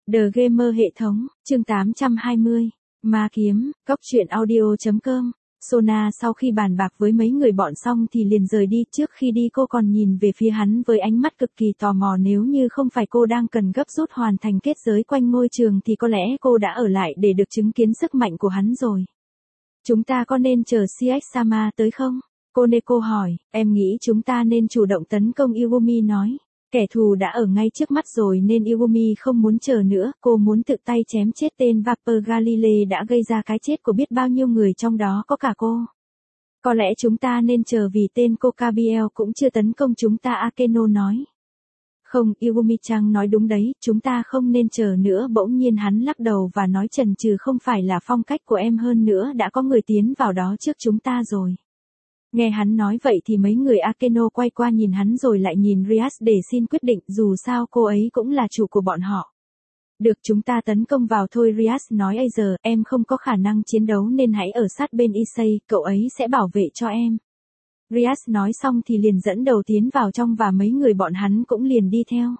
The Gamer hệ thống, chương 820, Ma kiếm, cóc truyện audio.com. Sona sau khi bàn bạc với mấy người bọn xong thì liền rời đi, trước khi đi cô còn nhìn về phía hắn với ánh mắt cực kỳ tò mò, nếu như không phải cô đang cần gấp rút hoàn thành kết giới quanh ngôi trường thì có lẽ cô đã ở lại để được chứng kiến sức mạnh của hắn rồi. Chúng ta có nên chờ CX-sama tới không? Koneko hỏi. Em nghĩ chúng ta nên chủ động tấn công, Yugumi nói. Kẻ thù đã ở ngay trước mắt rồi nên Yugumi không muốn chờ nữa, cô muốn tự tay chém chết tên Vapor Galile đã gây ra cái chết của biết bao nhiêu người, trong đó có cả cô. Có lẽ chúng ta nên chờ vì tên Kokabiel cũng chưa tấn công chúng ta, Akeno nói. Không, Yugumi-chan nói đúng đấy, chúng ta không nên chờ nữa. Bỗng nhiên hắn lắc đầu và nói, chần chừ không phải là phong cách của em, hơn nữa đã có người tiến vào đó trước chúng ta rồi. Nghe hắn nói vậy thì mấy người Akeno quay qua nhìn hắn rồi lại nhìn Rias để xin quyết định, dù sao cô ấy cũng là chủ của bọn họ. Được, chúng ta tấn công vào thôi, Rias nói. Giờ em không có khả năng chiến đấu nên hãy ở sát bên Issei, cậu ấy sẽ bảo vệ cho em. Rias nói xong thì liền dẫn đầu tiến vào trong và mấy người bọn hắn cũng liền đi theo.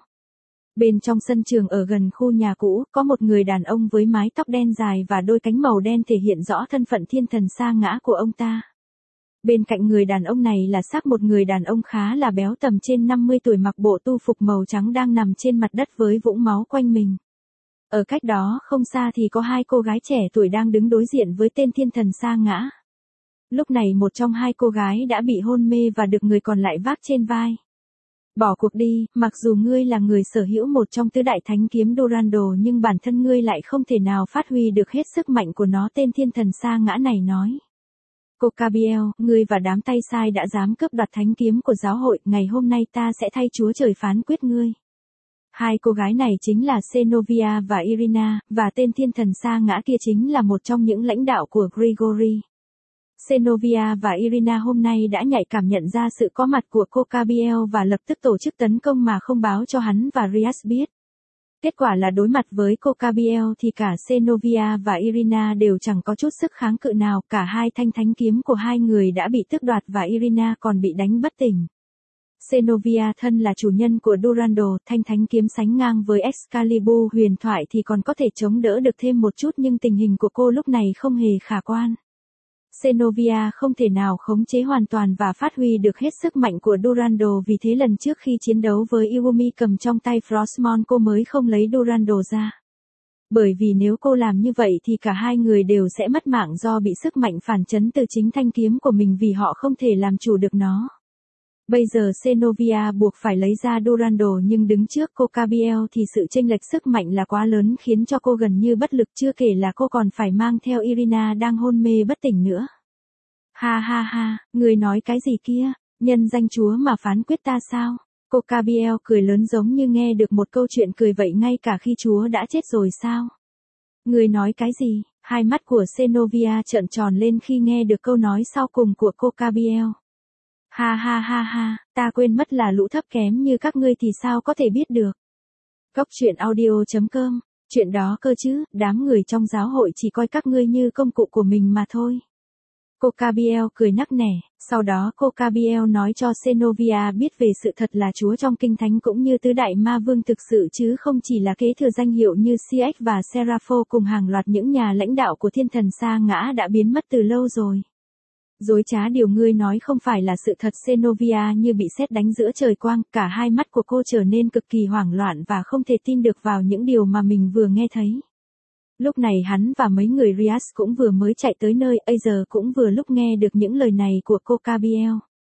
Bên trong sân trường ở gần khu nhà cũ, có một người đàn ông với mái tóc đen dài và đôi cánh màu đen thể hiện rõ thân phận thiên thần sa ngã của ông ta. Bên cạnh người đàn ông này là xác một người đàn ông khá là béo, tầm trên 50 tuổi, mặc bộ tu phục màu trắng, đang nằm trên mặt đất với vũng máu quanh mình. Ở cách đó không xa thì có hai cô gái trẻ tuổi đang đứng đối diện với tên thiên thần sa ngã. Lúc này một trong hai cô gái đã bị hôn mê và được người còn lại vác trên vai. Bỏ cuộc đi, mặc dù ngươi là người sở hữu một trong tứ đại thánh kiếm Durando nhưng bản thân ngươi lại không thể nào phát huy được hết sức mạnh của nó, tên thiên thần sa ngã này nói. Kokabiel, ngươi và đám tay sai đã dám cướp đoạt thánh kiếm của giáo hội, ngày hôm nay ta sẽ thay Chúa Trời phán quyết ngươi. Hai cô gái này chính là Xenovia và Irina, và tên thiên thần sa ngã kia chính là một trong những lãnh đạo của Grigori. Xenovia và Irina hôm nay đã nhạy cảm nhận ra sự có mặt của Kokabiel và lập tức tổ chức tấn công mà không báo cho hắn và Rias biết. Kết quả là đối mặt với Kokabiel thì cả Xenovia và Irina đều chẳng có chút sức kháng cự nào, cả hai thanh thánh kiếm của hai người đã bị tước đoạt và Irina còn bị đánh bất tỉnh. Xenovia thân là chủ nhân của Durando, thanh thánh kiếm sánh ngang với Excalibur huyền thoại thì còn có thể chống đỡ được thêm một chút, nhưng tình hình của cô lúc này không hề khả quan. Xenovia không thể nào khống chế hoàn toàn và phát huy được hết sức mạnh của Durando, vì thế lần trước khi chiến đấu với Yugumi cầm trong tay Frostmourne cô mới không lấy Durando ra. Bởi vì nếu cô làm như vậy thì cả hai người đều sẽ mất mạng do bị sức mạnh phản chấn từ chính thanh kiếm của mình, vì họ không thể làm chủ được nó. Bây giờ Xenovia buộc phải lấy ra Durando, nhưng đứng trước Kokabiel thì sự chênh lệch sức mạnh là quá lớn khiến cho cô gần như bất lực, chưa kể là cô còn phải mang theo Irina đang hôn mê bất tỉnh nữa. Ha ha ha, người nói cái gì kia, nhân danh Chúa mà phán quyết ta sao? Kokabiel cười lớn giống như nghe được một câu chuyện cười vậy, ngay cả khi Chúa đã chết rồi sao? Người nói cái gì? Hai mắt của Xenovia trợn tròn lên khi nghe được câu nói sau cùng của Kokabiel. Ha ha ha ha, ta quên mất là lũ thấp kém như các ngươi thì sao có thể biết được. Cóc truyện audio.com, chuyện đó cơ chứ, đám người trong giáo hội chỉ coi các ngươi như công cụ của mình mà thôi. Kokabiel cười nắc nẻ, sau đó Kokabiel nói cho Xenovia biết về sự thật là Chúa trong Kinh Thánh cũng như tứ đại ma vương thực sự, chứ không chỉ là kế thừa danh hiệu như CX và Serapho cùng hàng loạt những nhà lãnh đạo của thiên thần sa ngã đã biến mất từ lâu rồi. Dối trá, điều ngươi nói không phải là sự thật. Xenovia như bị sét đánh giữa trời quang, cả hai mắt của cô trở nên cực kỳ hoảng loạn và không thể tin được vào những điều mà mình vừa nghe thấy. Lúc này hắn và mấy người Rias cũng vừa mới chạy tới nơi, giờ cũng vừa lúc nghe được những lời này của Kokabiel.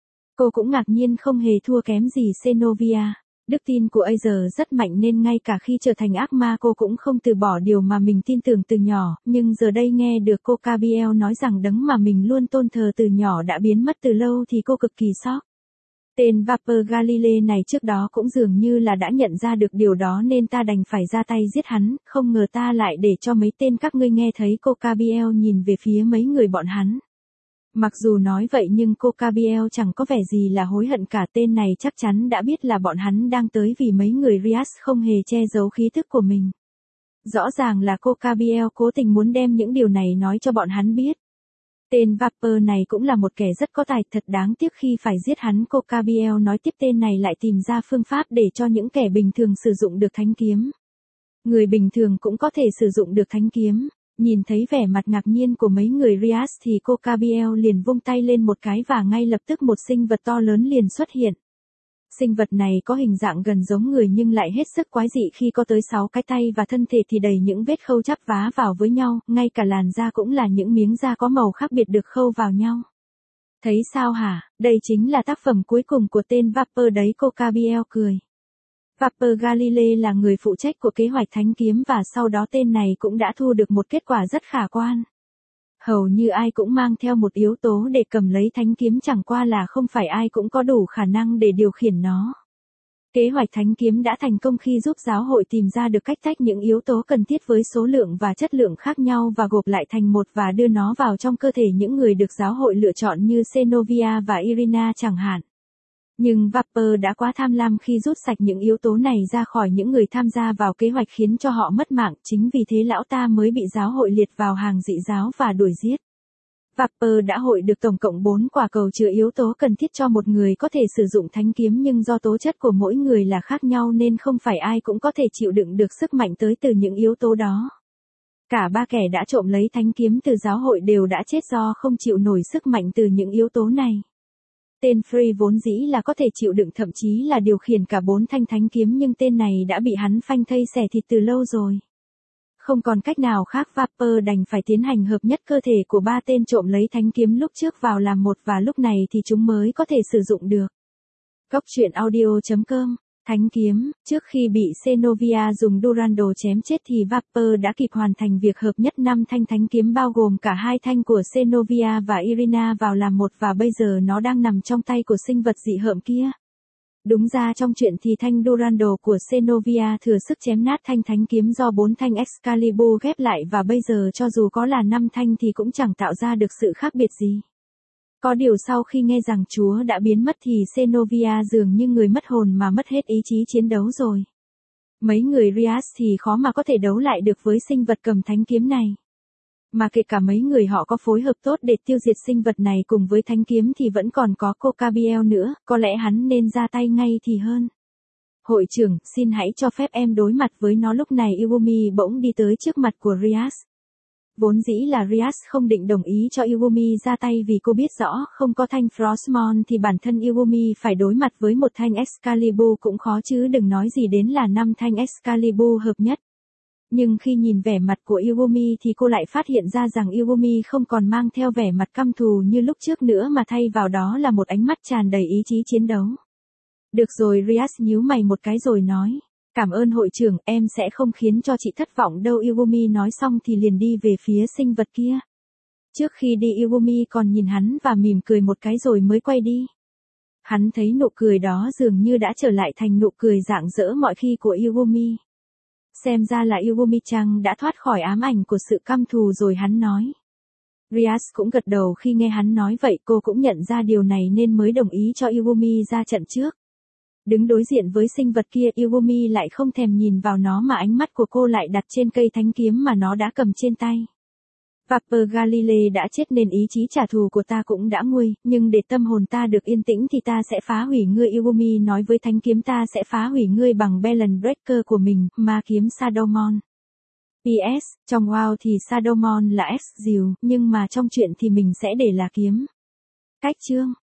Cô cũng ngạc nhiên không hề thua kém gì Xenovia. Đức tin của giờ rất mạnh nên ngay cả khi trở thành ác ma cô cũng không từ bỏ điều mà mình tin tưởng từ nhỏ, nhưng giờ đây nghe được Kokabiel nói rằng đấng mà mình luôn tôn thờ từ nhỏ đã biến mất từ lâu thì cô cực kỳ sốc. Tên Vapor Galile này trước đó cũng dường như là đã nhận ra được điều đó nên ta đành phải ra tay giết hắn, không ngờ ta lại để cho mấy tên các ngươi nghe thấy. Kokabiel nhìn về phía mấy người bọn hắn. Mặc dù nói vậy nhưng Kokabiel chẳng có vẻ gì là hối hận cả, tên này chắc chắn đã biết là bọn hắn đang tới vì mấy người Rias không hề che giấu khí thức của mình. Rõ ràng là Kokabiel cố tình muốn đem những điều này nói cho bọn hắn biết. Tên Vapor này cũng là một kẻ rất có tài, thật đáng tiếc khi phải giết hắn. Kokabiel nói tiếp, tên này lại tìm ra phương pháp để cho những kẻ bình thường sử dụng được thánh kiếm. Người bình thường cũng có thể sử dụng được thánh kiếm. Nhìn thấy vẻ mặt ngạc nhiên của mấy người Rias thì cô Gabriel liền vung tay lên một cái và ngay lập tức một sinh vật to lớn liền xuất hiện. Sinh vật này có hình dạng gần giống người nhưng lại hết sức quái dị khi có tới 6 cái tay và thân thể thì đầy những vết khâu chắp vá vào với nhau, ngay cả làn da cũng là những miếng da có màu khác biệt được khâu vào nhau. Thấy sao hả, đây chính là tác phẩm cuối cùng của tên Vapor đấy, cô Gabriel cười. Vapor Galilei là người phụ trách của kế hoạch thánh kiếm và sau đó tên này cũng đã thu được một kết quả rất khả quan. Hầu như ai cũng mang theo một yếu tố để cầm lấy thánh kiếm, chẳng qua là không phải ai cũng có đủ khả năng để điều khiển nó. Kế hoạch thánh kiếm đã thành công khi giúp giáo hội tìm ra được cách tách những yếu tố cần thiết với số lượng và chất lượng khác nhau và gộp lại thành một và đưa nó vào trong cơ thể những người được giáo hội lựa chọn như Xenovia và Irina chẳng hạn. Nhưng Vapor đã quá tham lam khi rút sạch những yếu tố này ra khỏi những người tham gia vào kế hoạch khiến cho họ mất mạng, chính vì thế lão ta mới bị giáo hội liệt vào hàng dị giáo và đuổi giết. Vapor đã hội được tổng cộng 4 quả cầu chứa yếu tố cần thiết cho một người có thể sử dụng thánh kiếm, nhưng do tố chất của mỗi người là khác nhau nên không phải ai cũng có thể chịu đựng được sức mạnh tới từ những yếu tố đó. Cả 3 kẻ đã trộm lấy thánh kiếm từ giáo hội đều đã chết do không chịu nổi sức mạnh từ những yếu tố này. Tên Free vốn dĩ là có thể chịu đựng thậm chí là điều khiển cả 4 thanh thánh kiếm, nhưng tên này đã bị hắn phanh thây xẻ thịt từ lâu rồi. Không còn cách nào khác, Vapor đành phải tiến hành hợp nhất cơ thể của 3 tên trộm lấy thánh kiếm lúc trước vào làm một và lúc này thì chúng mới có thể sử dụng được. Góc truyện audio.com. Thánh kiếm, trước khi bị Xenovia dùng Durando chém chết thì Vapor đã kịp hoàn thành việc hợp nhất 5 thanh thánh kiếm bao gồm cả 2 thanh của Xenovia và Irina vào làm một và bây giờ nó đang nằm trong tay của sinh vật dị hợm kia. Đúng ra trong chuyện thì thanh Durando của Xenovia thừa sức chém nát thanh thánh kiếm do 4 thanh Excalibur ghép lại và bây giờ cho dù có là 5 thanh thì cũng chẳng tạo ra được sự khác biệt gì. Có điều sau khi nghe rằng Chúa đã biến mất thì Xenovia dường như người mất hồn mà mất hết ý chí chiến đấu rồi. Mấy người Rias thì khó mà có thể đấu lại được với sinh vật cầm thánh kiếm này. Mà kể cả mấy người họ có phối hợp tốt để tiêu diệt sinh vật này cùng với thánh kiếm thì vẫn còn có cô Gabriel nữa, có lẽ hắn nên ra tay ngay thì hơn. Hội trưởng, xin hãy cho phép em đối mặt với nó. Lúc này Iwumi bỗng đi tới trước mặt của Rias. Vốn dĩ là Rias không định đồng ý cho Iwumi ra tay vì cô biết rõ không có thanh Frostmourne thì bản thân Iwumi phải đối mặt với một thanh Excalibur cũng khó chứ đừng nói gì đến là 5 thanh Excalibur hợp nhất. Nhưng khi nhìn vẻ mặt của Iwumi thì cô lại phát hiện ra rằng Iwumi không còn mang theo vẻ mặt căm thù như lúc trước nữa mà thay vào đó là một ánh mắt tràn đầy ý chí chiến đấu. Được rồi, Rias nhíu mày một cái rồi nói. Cảm ơn hội trưởng, em sẽ không khiến cho chị thất vọng đâu. Iwumi nói xong thì liền đi về phía sinh vật kia. Trước khi đi Iwumi còn nhìn hắn và mỉm cười một cái rồi mới quay đi. Hắn thấy nụ cười đó dường như đã trở lại thành nụ cười rạng rỡ mọi khi của Iwumi. Xem ra là Iwumi-chan đã thoát khỏi ám ảnh của sự căm thù rồi, hắn nói. Rias cũng gật đầu khi nghe hắn nói vậy, cô cũng nhận ra điều này nên mới đồng ý cho Iwumi ra trận trước. Đứng đối diện với sinh vật kia, Iwumi lại không thèm nhìn vào nó mà ánh mắt của cô lại đặt trên cây thánh kiếm mà nó đã cầm trên tay. Vapor Galilei đã chết nên ý chí trả thù của ta cũng đã nguôi, nhưng để tâm hồn ta được yên tĩnh thì ta sẽ phá hủy ngươi. Iwumi nói với thánh kiếm, ta sẽ phá hủy ngươi bằng Balance Breaker của mình, ma kiếm Sadomon. PS, trong WoW thì Sadomon là X-Diều, nhưng mà trong chuyện thì mình sẽ để là kiếm. Cách chương